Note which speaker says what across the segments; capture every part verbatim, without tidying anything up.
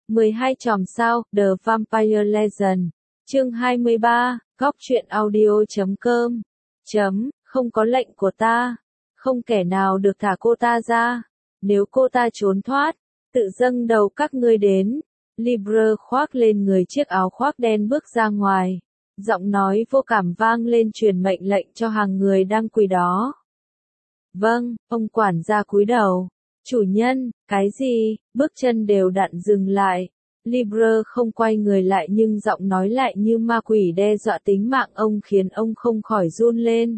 Speaker 1: mười hai chòm sao, The Vampire Legend. Chương hai mươi ba, góc truyện audio chấm com. Chấm, không có lệnh của ta. Không kẻ nào được thả cô ta ra. Nếu cô ta trốn thoát, tự dâng đầu các ngươi đến. Libre khoác lên người chiếc áo khoác đen bước ra ngoài. Giọng nói vô cảm vang lên truyền mệnh lệnh cho hàng người đang quỳ đó. Vâng, ông quản gia cúi đầu. Chủ nhân, cái gì? Bước chân đều đặn dừng lại. Libre không quay người lại nhưng giọng nói lại như ma quỷ đe dọa tính mạng ông khiến ông không khỏi run lên.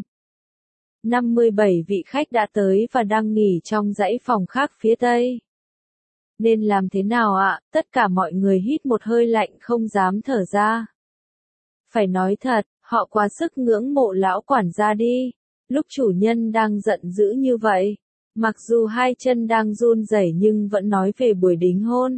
Speaker 1: năm mươi bảy vị khách đã tới và đang nghỉ trong dãy phòng khác phía tây. Nên làm thế nào ạ? Tất cả mọi người hít một hơi lạnh không dám thở ra. Phải nói thật, họ quá sức ngưỡng mộ lão quản gia đi. Lúc chủ nhân đang giận dữ như vậy, mặc dù hai chân đang run rẩy nhưng vẫn nói về buổi đính hôn.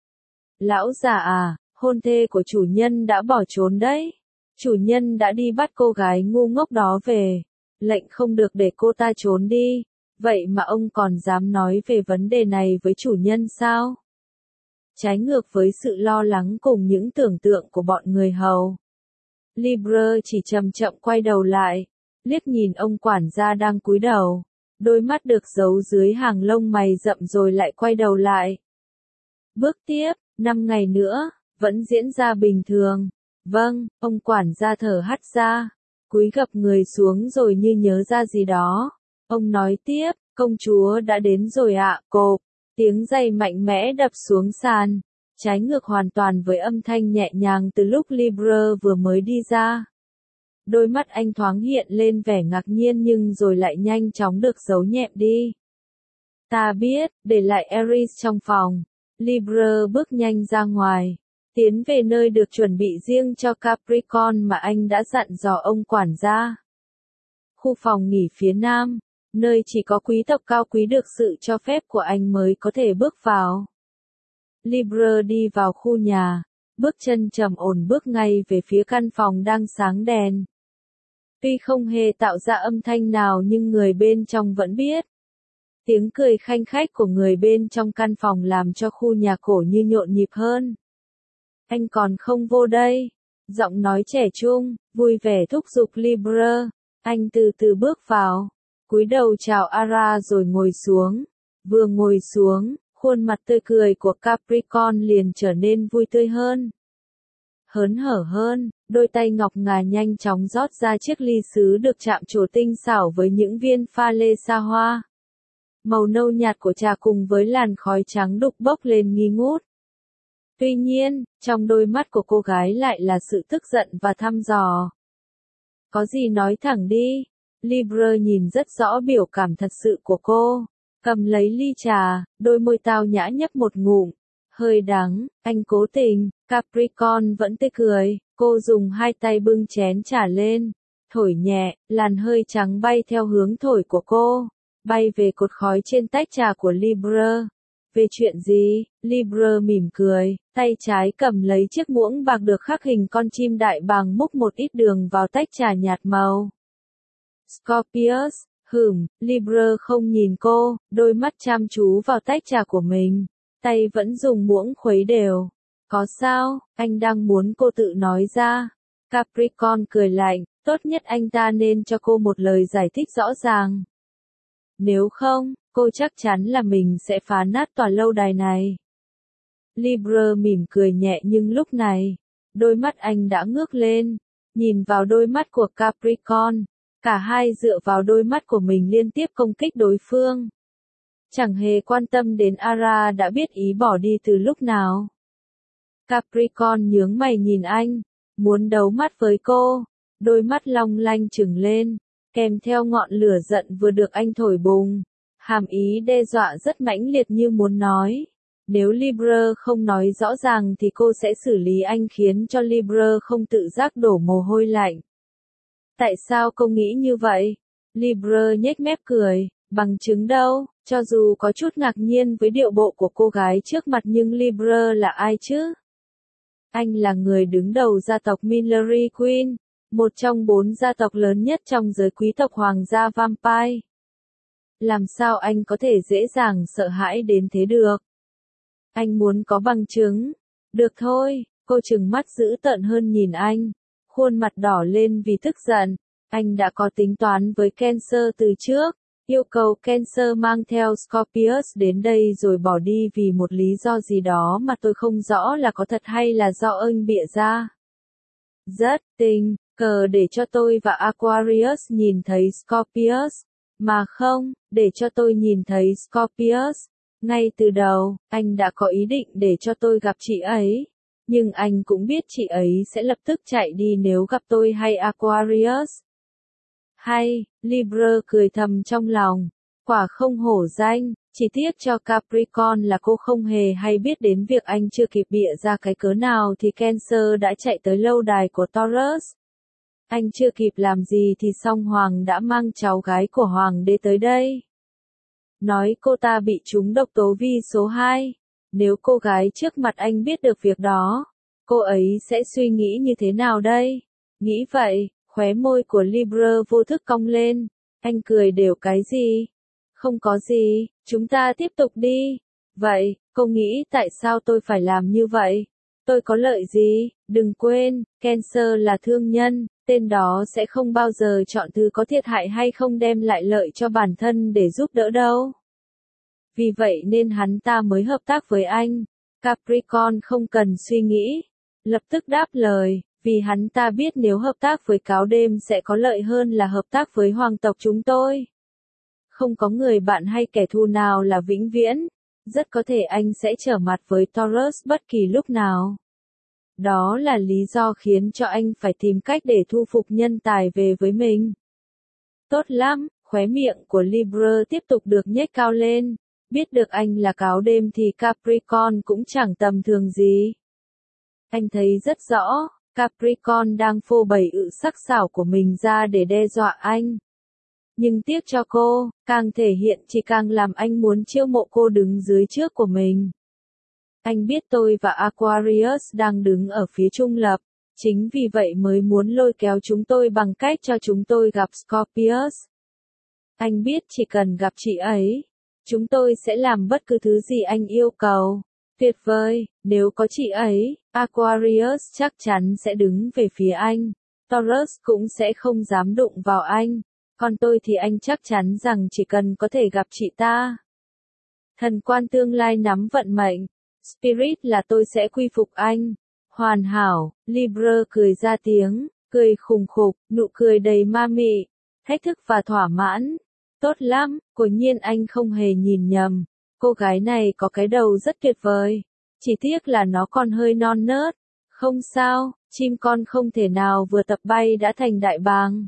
Speaker 1: Lão già à, hôn thê của chủ nhân đã bỏ trốn đấy. Chủ nhân đã đi bắt cô gái ngu ngốc đó về. Lệnh không được để cô ta trốn đi. Vậy mà ông còn dám nói về vấn đề này với chủ nhân sao? Trái ngược với sự lo lắng cùng những tưởng tượng của bọn người hầu. Libre chỉ chậm chậm quay đầu lại, liếc nhìn ông quản gia đang cúi đầu, đôi mắt được giấu dưới hàng lông mày rậm rồi lại quay đầu lại. Bước tiếp, năm ngày nữa, vẫn diễn ra bình thường. Vâng, ông quản gia thở hắt ra, cúi gập người xuống rồi như nhớ ra gì đó. Ông nói tiếp, công chúa đã đến rồi ạ, cộp, tiếng giày mạnh mẽ đập xuống sàn. Trái ngược hoàn toàn với âm thanh nhẹ nhàng từ lúc Libre vừa mới đi ra. Đôi mắt anh thoáng hiện lên vẻ ngạc nhiên nhưng rồi lại nhanh chóng được giấu nhẹm đi. Ta biết, để lại Eris trong phòng. Libre bước nhanh ra ngoài, tiến về nơi được chuẩn bị riêng cho Capricorn mà anh đã dặn dò ông quản gia. Khu phòng nghỉ phía nam, nơi chỉ có quý tộc cao quý được sự cho phép của anh mới có thể bước vào. Libre đi vào khu nhà, bước chân trầm ổn bước ngay về phía căn phòng đang sáng đèn. Tuy không hề tạo ra âm thanh nào nhưng người bên trong vẫn biết. Tiếng cười khanh khách của người bên trong căn phòng làm cho khu nhà cổ như nhộn nhịp hơn. Anh còn không vô đây. Giọng nói trẻ trung, vui vẻ thúc giục Libre. Anh từ từ bước vào, cúi đầu chào Ara rồi ngồi xuống. Vừa ngồi xuống, khuôn mặt tươi cười của Capricorn liền trở nên vui tươi hơn. Hớn hở hơn, đôi tay ngọc ngà nhanh chóng rót ra chiếc ly sứ được chạm trổ tinh xảo với những viên pha lê xa hoa. Màu nâu nhạt của trà cùng với làn khói trắng đục bốc lên nghi ngút. Tuy nhiên, trong đôi mắt của cô gái lại là sự tức giận và thăm dò. Có gì nói thẳng đi. Libre nhìn rất rõ biểu cảm thật sự của cô. Cầm lấy ly trà, đôi môi tao nhã nhấp một ngụm. Hơi đắng, anh cố tình. Capricorn vẫn tươi cười. Cô dùng hai tay bưng chén trà lên. Thổi nhẹ, làn hơi trắng bay theo hướng thổi của cô. Bay về cột khói trên tách trà của Libre. Về chuyện gì? Libre mỉm cười, tay trái cầm lấy chiếc muỗng bạc được khắc hình con chim đại bàng múc một ít đường vào tách trà nhạt màu. Scorpius, hửm, Libre không nhìn cô, đôi mắt chăm chú vào tách trà của mình, tay vẫn dùng muỗng khuấy đều. Có sao, anh đang muốn cô tự nói ra. Capricorn cười lạnh, tốt nhất anh ta nên cho cô một lời giải thích rõ ràng. Nếu không, cô chắc chắn là mình sẽ phá nát tòa lâu đài này. Libre mỉm cười nhẹ nhưng lúc này, đôi mắt anh đã ngước lên, nhìn vào đôi mắt của Capricorn. Cả hai dựa vào đôi mắt của mình liên tiếp công kích đối phương. Chẳng hề quan tâm đến Ara đã biết ý bỏ đi từ lúc nào. Capricorn nhướng mày nhìn anh, muốn đấu mắt với cô, đôi mắt long lanh trừng lên, kèm theo ngọn lửa giận vừa được anh thổi bùng. Hàm ý đe dọa rất mãnh liệt như muốn nói. Nếu Libre không nói rõ ràng thì cô sẽ xử lý anh khiến cho Libre không tự giác đổ mồ hôi lạnh. Tại sao cô nghĩ như vậy? Libre nhếch mép cười, bằng chứng đâu? Cho dù có chút ngạc nhiên với điệu bộ của cô gái trước mặt nhưng Libre là ai chứ? Anh là người đứng đầu gia tộc Millery Queen, một trong bốn gia tộc lớn nhất trong giới quý tộc hoàng gia Vampire. Làm sao anh có thể dễ dàng sợ hãi đến thế được? Anh muốn có bằng chứng, Được thôi, cô trừng mắt dữ tợn hơn nhìn anh. Khuôn mặt đỏ lên vì tức giận. Anh đã có tính toán với Cancer từ trước. Yêu cầu Cancer mang theo Scorpius đến đây rồi bỏ đi vì một lý do gì đó mà tôi không rõ là có thật hay là do anh bịa ra. Rất tình cờ để cho tôi và Aquarius nhìn thấy Scorpius. Mà không, để cho tôi nhìn thấy Scorpius. Ngay từ đầu, anh đã có ý định để cho tôi gặp chị ấy. Nhưng anh cũng biết chị ấy sẽ lập tức chạy đi nếu gặp tôi hay Aquarius. Hay, Libra cười thầm trong lòng. Quả không hổ danh, chỉ tiếc cho Capricorn là cô không hề hay biết đến việc anh chưa kịp bịa ra cái cớ nào thì Cancer đã chạy tới lâu đài của Taurus. Anh chưa kịp làm gì thì song Hoàng đã mang cháu gái của Hoàng đế tới đây. Nói cô ta bị trúng độc tố vi số hai. Nếu cô gái trước mặt anh biết được việc đó, cô ấy sẽ suy nghĩ như thế nào đây? Nghĩ vậy, khóe môi của Libra vô thức cong lên. Anh cười đều cái gì? Không có gì, chúng ta tiếp tục đi. Vậy, cô nghĩ tại sao tôi phải làm như vậy? Tôi có lợi gì? Đừng quên, Cancer là thương nhân, tên đó sẽ không bao giờ chọn thứ có thiệt hại hay không đem lại lợi cho bản thân để giúp đỡ đâu. Vì vậy nên hắn ta mới hợp tác với anh. Capricorn không cần suy nghĩ, lập tức đáp lời, vì hắn ta biết nếu hợp tác với cáo đêm sẽ có lợi hơn là hợp tác với hoàng tộc chúng tôi. Không có người bạn hay kẻ thù nào là vĩnh viễn, rất có thể anh sẽ trở mặt với Taurus bất kỳ lúc nào. Đó là lý do khiến cho anh phải tìm cách để thu phục nhân tài về với mình. Tốt lắm, khóe miệng của Libra tiếp tục được nhếch cao lên. Biết được anh là cáo đêm thì Capricorn cũng chẳng tầm thường gì. Anh thấy rất rõ, Capricorn đang phô bày ự sắc sảo của mình ra để đe dọa anh. Nhưng tiếc cho cô, càng thể hiện chỉ càng làm anh muốn chiêu mộ cô đứng dưới trước của mình. Anh biết tôi và Aquarius đang đứng ở phía trung lập, chính vì vậy mới muốn lôi kéo chúng tôi bằng cách cho chúng tôi gặp Scorpius. Anh biết chỉ cần gặp chị ấy, chúng tôi sẽ làm bất cứ thứ gì anh yêu cầu. Tuyệt vời, nếu có chị ấy, Aquarius chắc chắn sẽ đứng về phía anh. Taurus cũng sẽ không dám đụng vào anh. Còn tôi thì anh chắc chắn rằng chỉ cần có thể gặp chị ta. Thần quan tương lai nắm vận mệnh. Spirit là tôi sẽ quy phục anh. Hoàn hảo, Libra cười ra tiếng, cười khùng khục, nụ cười đầy ma mị, thách thức và thỏa mãn. Tốt lắm, quả nhiên anh không hề nhìn nhầm. Cô gái này có cái đầu rất tuyệt vời. Chỉ tiếc là nó còn hơi non nớt. Không sao, chim con không thể nào vừa tập bay đã thành đại bàng.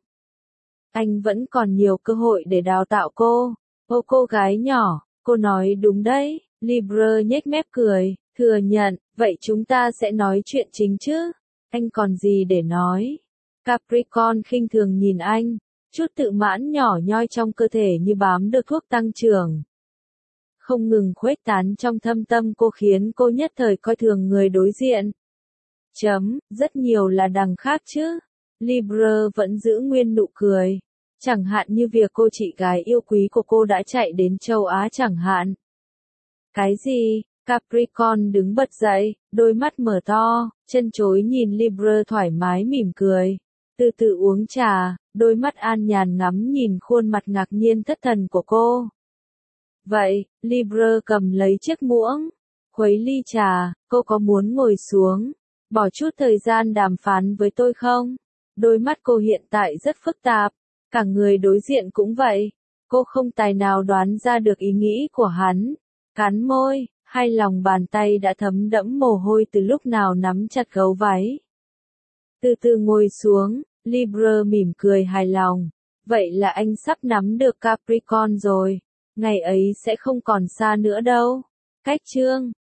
Speaker 1: Anh vẫn còn nhiều cơ hội để đào tạo cô. Ô cô gái nhỏ, cô nói đúng đấy. Libra nhếch mép cười, thừa nhận, vậy chúng ta sẽ nói chuyện chính chứ? Anh còn gì để nói? Capricorn khinh thường nhìn anh, chút tự mãn nhỏ nhoi trong cơ thể như bám được thuốc tăng trưởng. Không ngừng khuếch tán trong thâm tâm cô khiến cô nhất thời coi thường người đối diện. Chấm, rất nhiều là đằng khác chứ. Libra vẫn giữ nguyên nụ cười. Chẳng hạn như việc cô chị gái yêu quý của cô đã chạy đến châu Á chẳng hạn. Cái gì? Capricorn đứng bật dậy, đôi mắt mở to, chân chối nhìn Libra thoải mái mỉm cười. Từ từ uống trà, đôi mắt an nhàn ngắm nhìn khuôn mặt ngạc nhiên thất thần của cô. Vậy, Libra cầm lấy chiếc muỗng, khuấy ly trà, cô có muốn ngồi xuống, bỏ chút thời gian đàm phán với tôi không? Đôi mắt cô hiện tại rất phức tạp, cả người đối diện cũng vậy. Cô không tài nào đoán ra được ý nghĩ của hắn. Cắn môi, hai lòng bàn tay đã thấm đẫm mồ hôi từ lúc nào nắm chặt gấu váy. Từ từ ngồi xuống, Libra mỉm cười hài lòng. Vậy là anh sắp nắm được Capricorn rồi. Ngày ấy sẽ không còn xa nữa đâu. Cách chương